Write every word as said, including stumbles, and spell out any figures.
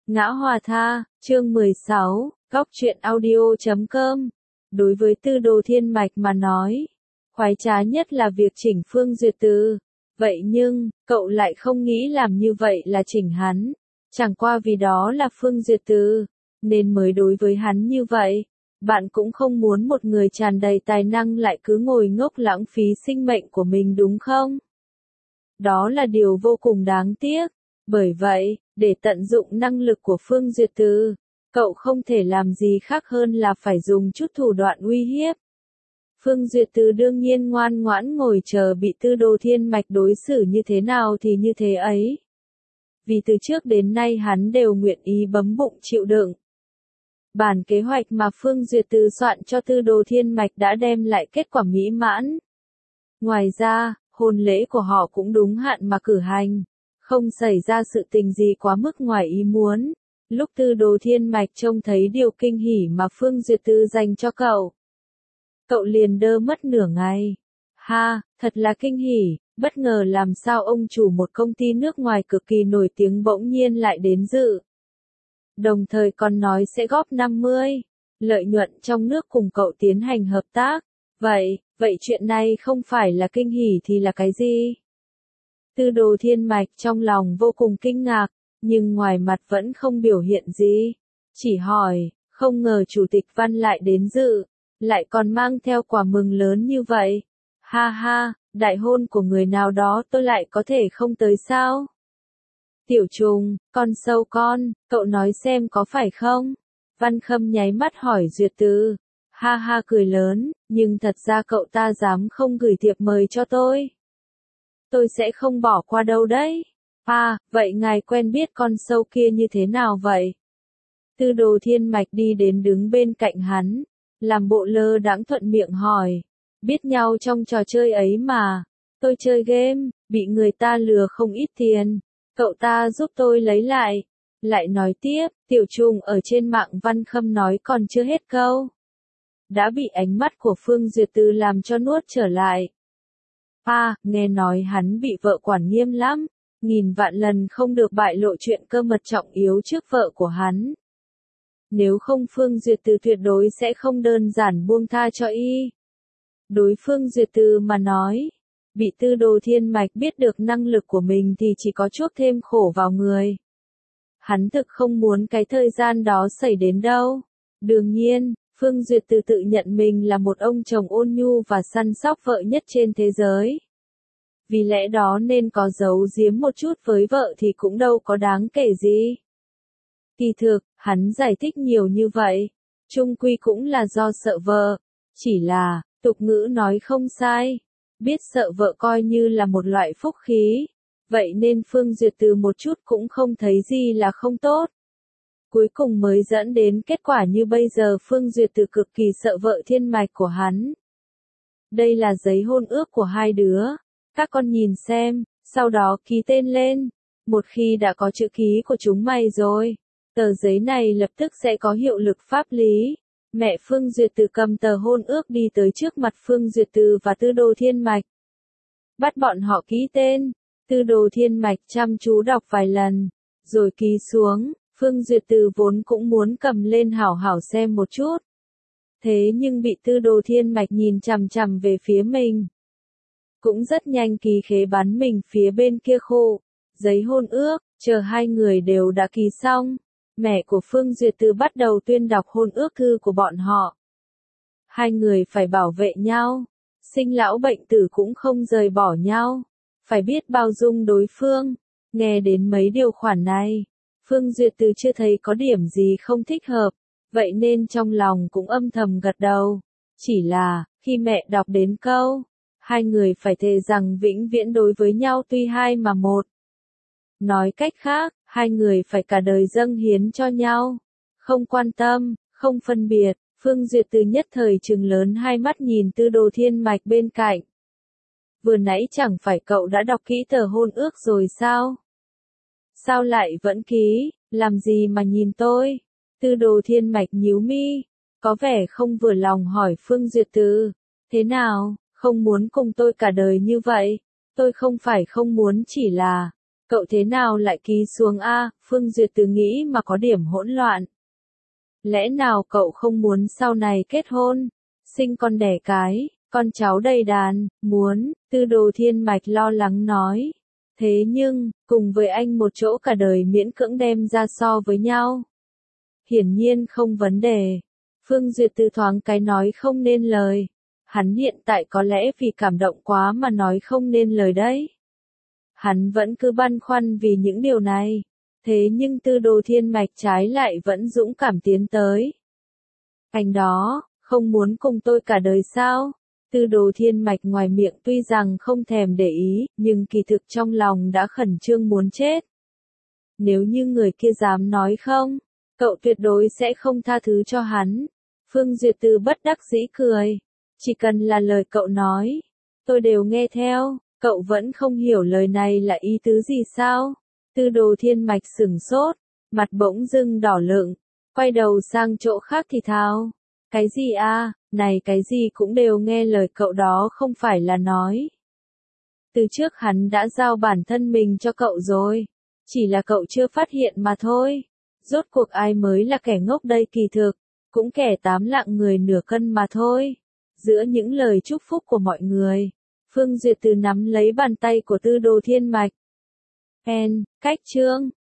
Ngã Hòa Tha, chương mười sáu, góc truyện audio chấm com. Đối với Tư Đồ Thiên Mạch mà nói, khoái trá nhất là việc chỉnh Phương Duyệt Từ. Vậy nhưng, cậu lại không nghĩ làm như vậy là chỉnh hắn. Chẳng qua vì đó là Phương Duyệt Từ, nên mới đối với hắn như vậy. Bạn cũng không muốn một người tràn đầy tài năng lại cứ ngồi ngốc lãng phí sinh mệnh của mình đúng không? Đó là điều vô cùng đáng tiếc. Bởi vậy, để tận dụng năng lực của Phương Duyệt Từ, cậu không thể làm gì khác hơn là phải dùng chút thủ đoạn uy hiếp. Phương Duyệt Từ đương nhiên ngoan ngoãn ngồi chờ bị Tư Đồ Thiên Mạch đối xử như thế nào thì như thế ấy. Vì từ trước đến nay hắn đều nguyện ý bấm bụng chịu đựng. Bản kế hoạch mà Phương Duyệt Từ soạn cho Tư Đồ Thiên Mạch đã đem lại kết quả mỹ mãn. Ngoài ra, hôn lễ của họ cũng đúng hạn mà cử hành. Không xảy ra sự tình gì quá mức ngoài ý muốn. Lúc Tư Đồ Thiên Mạch trông thấy điều kinh hỉ mà Phương Duyệt Từ dành cho cậu, cậu liền đơ mất nửa ngày. Ha, thật là kinh hỉ, bất ngờ làm sao ông chủ một công ty nước ngoài cực kỳ nổi tiếng bỗng nhiên lại đến dự. Đồng thời còn nói sẽ góp năm mươi lợi nhuận trong nước cùng cậu tiến hành hợp tác. Vậy, vậy chuyện này không phải là kinh hỉ thì là cái gì? Tư Đồ Thiên Mạch trong lòng vô cùng kinh ngạc, nhưng ngoài mặt vẫn không biểu hiện gì. Chỉ hỏi, không ngờ Chủ tịch Văn lại đến dự, lại còn mang theo quà mừng lớn như vậy. Ha ha, đại hôn của người nào đó tôi lại có thể không tới sao? Tiểu Trùng, con sâu con, cậu nói xem có phải không? Văn Khâm nháy mắt hỏi Duyệt Từ. Ha ha cười lớn, nhưng thật ra cậu ta dám không gửi thiệp mời cho tôi. Tôi sẽ không bỏ qua đâu đấy. À, vậy ngài quen biết con sâu kia như thế nào vậy? Tư Đồ Thiên Mạch đi đến đứng bên cạnh hắn, làm bộ lơ đãng thuận miệng hỏi. Biết nhau trong trò chơi ấy mà. Tôi chơi game, bị người ta lừa không ít tiền. Cậu ta giúp tôi lấy lại. Lại nói tiếp, Tiểu Trùng ở trên mạng Văn Khâm nói còn chưa hết câu. Đã bị ánh mắt của Phương Duyệt Từ làm cho nuốt trở lại. À, nghe nói hắn bị vợ quản nghiêm lắm, nghìn vạn lần không được bại lộ chuyện cơ mật trọng yếu trước vợ của hắn. Nếu không Phương Duyệt Từ tuyệt đối sẽ không đơn giản buông tha cho y. Đối Phương Duyệt Từ mà nói, bị Tư Đồ Thiên Mạch biết được năng lực của mình thì chỉ có chuốc thêm khổ vào người. Hắn thực không muốn cái thời gian đó xảy đến đâu. Đương nhiên, Phương Duyệt Từ tự nhận mình là một ông chồng ôn nhu và săn sóc vợ nhất trên thế giới. Vì lẽ đó nên có giấu giếm một chút với vợ thì cũng đâu có đáng kể gì. Kỳ thực, hắn giải thích nhiều như vậy, chung quy cũng là do sợ vợ. Chỉ là, tục ngữ nói không sai, biết sợ vợ coi như là một loại phúc khí. Vậy nên Phương Duyệt Từ một chút cũng không thấy gì là không tốt. Cuối cùng mới dẫn đến kết quả như bây giờ Phương Duyệt Từ cực kỳ sợ vợ Thiên Mạch của hắn. Đây là giấy hôn ước của hai đứa. Các con nhìn xem, sau đó ký tên lên. Một khi đã có chữ ký của chúng mày rồi, tờ giấy này lập tức sẽ có hiệu lực pháp lý. Mẹ Phương Duyệt Từ cầm tờ hôn ước đi tới trước mặt Phương Duyệt Từ và Tư Đồ Thiên Mạch. Bắt bọn họ ký tên. Tư Đồ Thiên Mạch chăm chú đọc vài lần, rồi ký xuống. Phương Duyệt Từ vốn cũng muốn cầm lên hảo hảo xem một chút. Thế nhưng bị Tư Đồ Thiên Mạch nhìn chằm chằm về phía mình. Cũng rất nhanh ký khế bắn mình phía bên kia khô. Giấy hôn ước, chờ hai người đều đã ký xong. Mẹ của Phương Duyệt Từ bắt đầu tuyên đọc hôn ước thư của bọn họ. Hai người phải bảo vệ nhau. Sinh lão bệnh tử cũng không rời bỏ nhau. Phải biết bao dung đối phương. Nghe đến mấy điều khoản này, Phương Duyệt Từ chưa thấy có điểm gì không thích hợp, vậy nên trong lòng cũng âm thầm gật đầu. Chỉ là, khi mẹ đọc đến câu, hai người phải thề rằng vĩnh viễn đối với nhau tuy hai mà một. Nói cách khác, hai người phải cả đời dâng hiến cho nhau. Không quan tâm, không phân biệt, Phương Duyệt Từ nhất thời trừng lớn hai mắt nhìn Tư Đồ Thiên Mạch bên cạnh. Vừa nãy chẳng phải cậu đã đọc kỹ tờ hôn ước rồi sao? Sao lại vẫn ký, làm gì mà nhìn tôi? Tư Đồ Thiên Mạch nhíu mi, có vẻ không vừa lòng hỏi Phương Duyệt Từ. Thế nào, không muốn cùng tôi cả đời như vậy? Tôi không phải không muốn chỉ là, Cậu thế nào lại ký xuống a? Phương Duyệt Từ nghĩ mà có điểm hỗn loạn. Lẽ nào cậu không muốn sau này kết hôn, sinh con đẻ cái, con cháu đầy đàn, muốn, Tư Đồ Thiên Mạch lo lắng nói. Thế nhưng, cùng với anh một chỗ cả đời miễn cưỡng đem ra so với nhau. Hiển nhiên không vấn đề. Phương Duyệt Từ thoáng cái nói không nên lời. Hắn hiện tại có lẽ vì cảm động quá mà nói không nên lời đấy. Hắn vẫn cứ băn khoăn vì những điều này. Thế nhưng Tư Đồ Thiên Mạch trái lại vẫn dũng cảm tiến tới. Anh đó, không muốn cùng tôi cả đời sao? Tư Đồ Thiên Mạch ngoài miệng tuy rằng không thèm để ý, nhưng kỳ thực trong lòng đã khẩn trương muốn chết. Nếu như người kia dám nói không, cậu tuyệt đối sẽ không tha thứ cho hắn. Phương Duyệt Từ bất đắc dĩ cười. Chỉ cần là lời cậu nói, tôi đều nghe theo, cậu vẫn không hiểu lời này là ý tứ gì sao? Tư Đồ Thiên Mạch sửng sốt, mặt bỗng dưng đỏ lựng, quay đầu sang chỗ khác thì thào. Cái gì a? Này cái gì cũng đều nghe lời cậu đó không phải là nói. Từ trước hắn đã giao bản thân mình cho cậu rồi, chỉ là cậu chưa phát hiện mà thôi. Rốt cuộc ai mới là kẻ ngốc đây kỳ thực, cũng kẻ tám lạng người nửa cân mà thôi. Giữa những lời chúc phúc của mọi người, Phương Duyệt Từ nắm lấy bàn tay của Tư Đồ Thiên Mạch. En, cách chương